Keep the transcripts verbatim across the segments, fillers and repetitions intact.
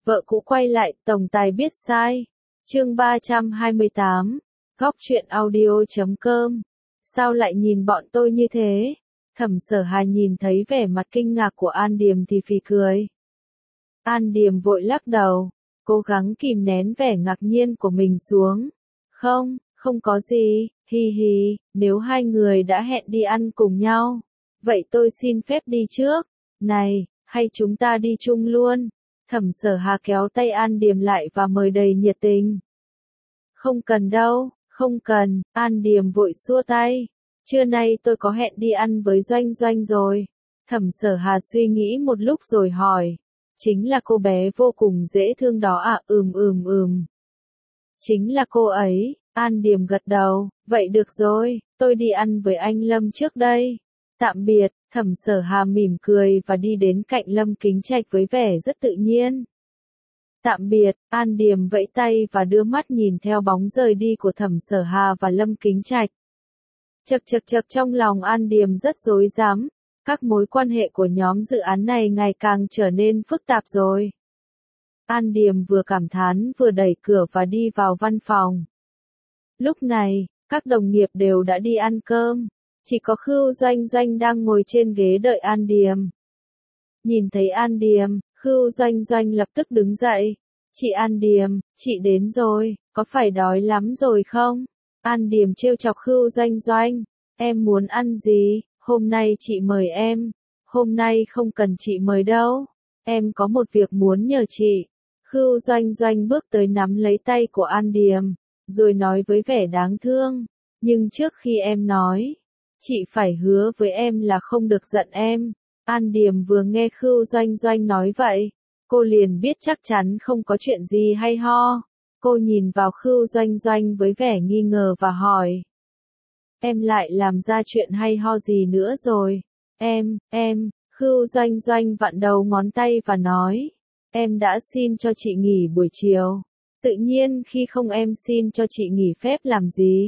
Vợ cũ quay lại, tổng tài biết sai. Chương ba trăm hai mươi tám. Góc truyện audio chấm com. Sao lại nhìn bọn tôi như thế? Thẩm Sở Hà nhìn thấy vẻ mặt kinh ngạc của An Điềm thì phì cười. An Điềm vội lắc đầu, cố gắng kìm nén vẻ ngạc nhiên của mình xuống. Không, không có gì, hi hi, nếu hai người đã hẹn đi ăn cùng nhau, vậy tôi xin phép đi trước. Này, hay chúng ta đi chung luôn? Thẩm Sở Hà kéo tay An Điềm lại và mời đầy nhiệt tình. Không cần đâu, không cần, An Điềm vội xua tay. Trưa nay tôi có hẹn đi ăn với Doanh Doanh rồi. Thẩm Sở Hà suy nghĩ một lúc rồi hỏi. Chính là cô bé vô cùng dễ thương đó à? Ừm ừm ừm. Chính là cô ấy. An Điềm gật đầu. Vậy được rồi, tôi đi ăn với anh Lâm trước đây. Tạm biệt. Thẩm Sở Hà mỉm cười và đi đến cạnh Lâm Kính Trạch với vẻ rất tự nhiên. Tạm biệt. An Điềm vẫy tay và đưa mắt nhìn theo bóng rời đi của Thẩm Sở Hà và Lâm Kính Trạch. Chật chật chật, trong lòng An Điềm rất rối rắm. Các mối quan hệ của nhóm dự án này ngày càng trở nên phức tạp rồi. An Điềm vừa cảm thán vừa đẩy cửa và đi vào văn phòng. Lúc này, các đồng nghiệp đều đã đi ăn cơm. Chỉ có Khưu Doanh Doanh đang ngồi trên ghế đợi An Điềm. Nhìn thấy An Điềm, Khưu Doanh Doanh lập tức đứng dậy. Chị An Điềm, chị đến rồi, có phải đói lắm rồi không? An Điềm trêu chọc Khưu Doanh Doanh. Em muốn ăn gì? Hôm nay chị mời em. Hôm nay không cần chị mời đâu. Em có một việc muốn nhờ chị. Khưu Doanh Doanh bước tới nắm lấy tay của An Điềm, rồi nói với vẻ đáng thương. Nhưng trước khi em nói, chị phải hứa với em là không được giận em. An Điềm vừa nghe Khưu Doanh Doanh nói vậy, cô liền biết chắc chắn không có chuyện gì hay ho. Cô nhìn vào Khưu Doanh Doanh với vẻ nghi ngờ và hỏi. Em lại làm ra chuyện hay ho gì nữa rồi? Em, em, Khưu Doanh Doanh vặn đầu ngón tay và nói. Em đã xin cho chị nghỉ buổi chiều. Tự nhiên khi không em xin cho chị nghỉ phép làm gì?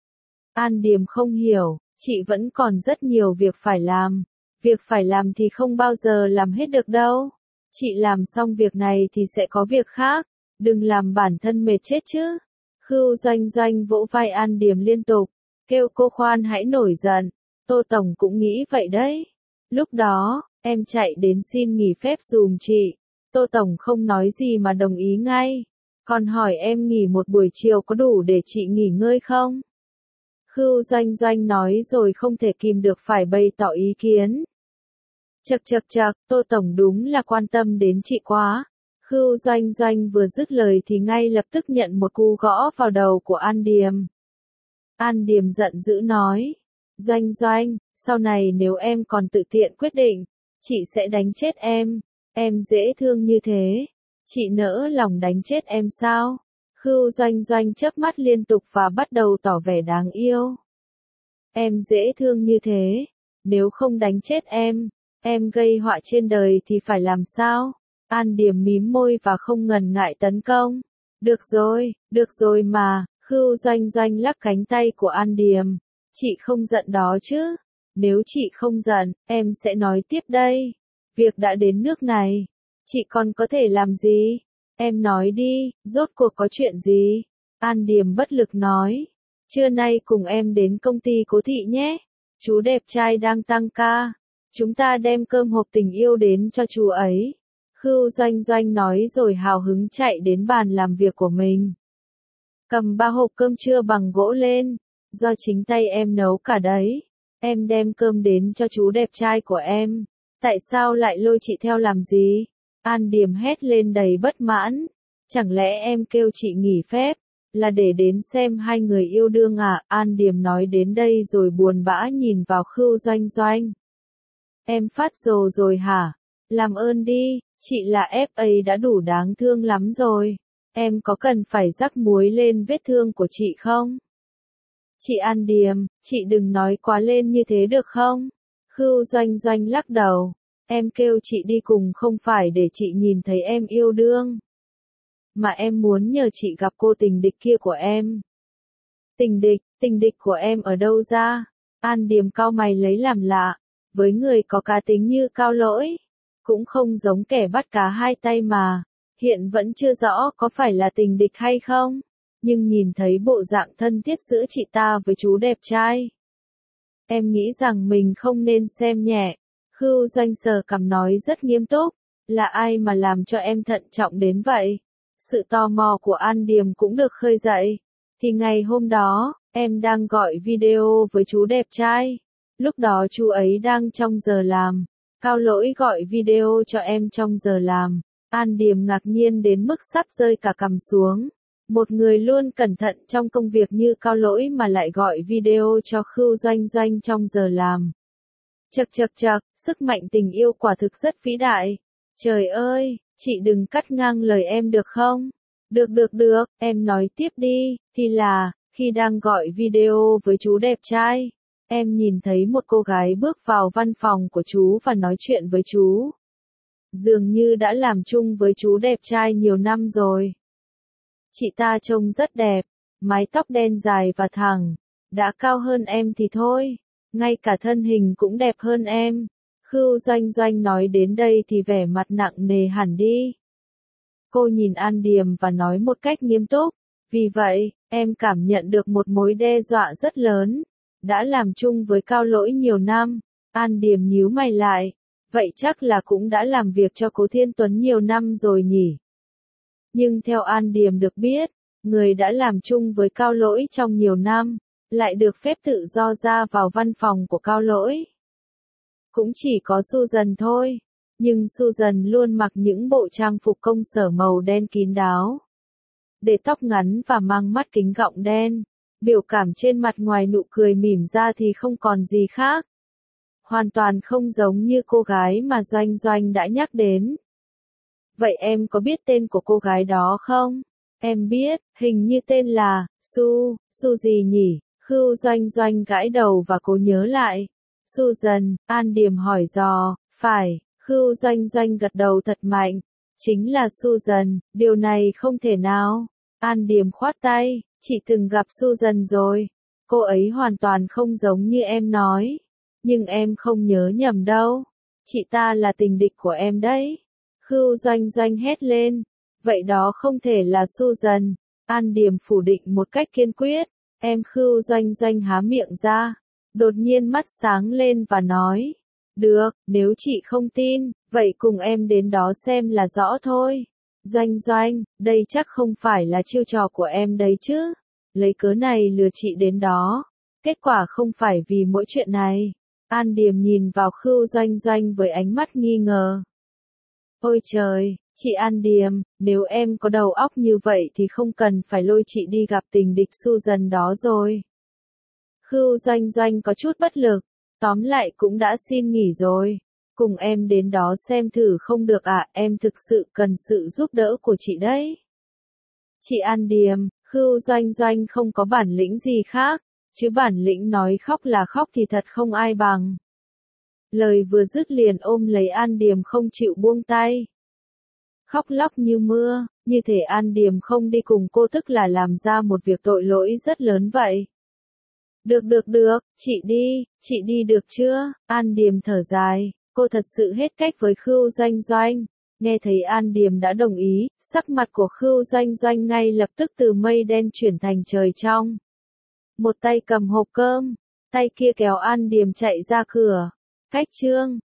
An Điềm không hiểu, chị vẫn còn rất nhiều việc phải làm. Việc phải làm thì không bao giờ làm hết được đâu. Chị làm xong việc này thì sẽ có việc khác. Đừng làm bản thân mệt chết chứ. Khưu Doanh Doanh vỗ vai An Điềm liên tục, kêu cô khoan hãy nổi giận. Tô Tổng cũng nghĩ vậy đấy. Lúc đó, em chạy đến xin nghỉ phép dùm chị. Tô Tổng không nói gì mà đồng ý ngay. Còn hỏi em nghỉ một buổi chiều có đủ để chị nghỉ ngơi không? Khưu Doanh Doanh nói rồi không thể kìm được phải bày tỏ ý kiến. Chật chật chật, Tô Tổng đúng là quan tâm đến chị quá. Khưu Doanh Doanh vừa dứt lời thì ngay lập tức nhận một cú gõ vào đầu của An Điềm. An Điềm giận dữ nói. Doanh Doanh, sau này nếu em còn tự tiện quyết định, chị sẽ đánh chết em. Em dễ thương như thế. Chị nỡ lòng đánh chết em sao? Khưu Doanh Doanh chớp mắt liên tục và bắt đầu tỏ vẻ đáng yêu. Em dễ thương như thế. Nếu không đánh chết em, em gây họa trên đời thì phải làm sao? An Điềm mím môi và không ngần ngại tấn công. Được rồi, được rồi mà. Khưu Doanh Doanh lắc cánh tay của An Điềm. Chị không giận đó chứ? Nếu chị không giận, em sẽ nói tiếp đây. Việc đã đến nước này, chị còn có thể làm gì? Em nói đi, rốt cuộc có chuyện gì? An Điềm bất lực nói. Trưa nay cùng em đến công ty Cố Thị nhé. Chú đẹp trai đang tăng ca. Chúng ta đem cơm hộp tình yêu đến cho chú ấy. Khưu Doanh Doanh nói rồi hào hứng chạy đến bàn làm việc của mình. Cầm ba hộp cơm trưa bằng gỗ lên. Do chính tay em nấu cả đấy. Em đem cơm đến cho chú đẹp trai của em. Tại sao lại lôi chị theo làm gì? An Điềm hét lên đầy bất mãn. Chẳng lẽ em kêu chị nghỉ phép, là để đến xem hai người yêu đương à? An Điềm nói đến đây rồi buồn bã nhìn vào Khưu Doanh Doanh. Em phát rồ rồi hả? Làm ơn đi, chị là ép a đã đủ đáng thương lắm rồi. Em có cần phải rắc muối lên vết thương của chị không? Chị An Điềm, chị đừng nói quá lên như thế được không? Khưu Doanh Doanh lắc đầu. Em kêu chị đi cùng không phải để chị nhìn thấy em yêu đương, mà em muốn nhờ chị gặp cô tình địch kia của em. Tình địch, tình địch của em ở đâu ra? An Điềm cau mày lấy làm lạ. Với người có cá tính như Cao Lỗi, cũng không giống kẻ bắt cá hai tay mà. Hiện vẫn chưa rõ có phải là tình địch hay không, nhưng nhìn thấy bộ dạng thân thiết giữa chị ta với chú đẹp trai. Em nghĩ rằng mình không nên xem nhẹ. Khưu Doanh sờ cằm nói rất nghiêm túc, là ai mà làm cho em thận trọng đến vậy? Sự tò mò của An Điềm cũng được khơi dậy. Thì ngày hôm đó, em đang gọi video với chú đẹp trai. Lúc đó chú ấy đang trong giờ làm. Cao Lỗi gọi video cho em trong giờ làm. An Điềm ngạc nhiên đến mức sắp rơi cả cằm xuống. Một người luôn cẩn thận trong công việc như Cao Lỗi mà lại gọi video cho Khưu Doanh Doanh trong giờ làm. Chậc chậc chậc, sức mạnh tình yêu quả thực rất vĩ đại. Trời ơi, chị đừng cắt ngang lời em được không? Được được được, em nói tiếp đi. Thì là, khi đang gọi video với chú đẹp trai, em nhìn thấy một cô gái bước vào văn phòng của chú và nói chuyện với chú. Dường như đã làm chung với chú đẹp trai nhiều năm rồi. Chị ta trông rất đẹp, mái tóc đen dài và thẳng, đã cao hơn em thì thôi, ngay cả thân hình cũng đẹp hơn em. Khưu Doanh Doanh nói đến đây thì vẻ mặt nặng nề hẳn đi. Cô nhìn An Điềm và nói một cách nghiêm túc, vì vậy, em cảm nhận được một mối đe dọa rất lớn. Đã làm chung với Cao Lỗi nhiều năm. An Điềm nhíu mày lại, vậy chắc là cũng đã làm việc cho Cố Thiên Tuấn nhiều năm rồi nhỉ? Nhưng theo An Điềm được biết, người đã làm chung với Cao Lỗi trong nhiều năm, lại được phép tự do ra vào văn phòng của Cao Lỗi. Cũng chỉ có Susan thôi, nhưng Susan luôn mặc những bộ trang phục công sở màu đen kín đáo. Để tóc ngắn và mang mắt kính gọng đen, biểu cảm trên mặt ngoài nụ cười mỉm ra thì không còn gì khác. Hoàn toàn không giống như cô gái mà Doanh Doanh đã nhắc đến. Vậy em có biết tên của cô gái đó không? Em biết, hình như tên là, Su, Su gì nhỉ? Khưu Doanh Doanh gãi đầu và cố nhớ lại. Susan, An Điềm hỏi dò, phải, Khưu Doanh Doanh gật đầu thật mạnh. Chính là Susan, điều này không thể nào. An Điềm khoát tay, chị từng gặp Susan rồi. Cô ấy hoàn toàn không giống như em nói. Nhưng em không nhớ nhầm đâu. Chị ta là tình địch của em đấy. Khưu Doanh Doanh hét lên. Vậy đó không thể là Susan. An Điềm phủ định một cách kiên quyết. Em Khưu Doanh Doanh há miệng ra. Đột nhiên mắt sáng lên và nói. Được, nếu chị không tin, vậy cùng em đến đó xem là rõ thôi. Doanh Doanh, đây chắc không phải là chiêu trò của em đấy chứ. Lấy cớ này lừa chị đến đó. Kết quả không phải vì mỗi chuyện này. An Điềm nhìn vào Khưu Doanh Doanh với ánh mắt nghi ngờ. Ôi trời, chị An Điềm, nếu em có đầu óc như vậy thì không cần phải lôi chị đi gặp tình địch Susan đó rồi. Khưu Doanh Doanh có chút bất lực, tóm lại cũng đã xin nghỉ rồi. Cùng em đến đó xem thử không được à, em thực sự cần sự giúp đỡ của chị đấy. Chị An Điềm, Khưu Doanh Doanh không có bản lĩnh gì khác, chứ bản lĩnh nói khóc là khóc thì thật không ai bằng. Lời vừa dứt liền ôm lấy An Điềm không chịu buông tay. Khóc lóc như mưa, như thể An Điềm không đi cùng cô tức là làm ra một việc tội lỗi rất lớn vậy. Được được được, chị đi, chị đi được chưa? An Điềm thở dài, cô thật sự hết cách với Khưu Doanh Doanh. Nghe thấy An Điềm đã đồng ý, sắc mặt của Khưu Doanh Doanh ngay lập tức từ mây đen chuyển thành trời trong. Một tay cầm hộp cơm, tay kia kéo An Điềm chạy ra cửa. Cách chương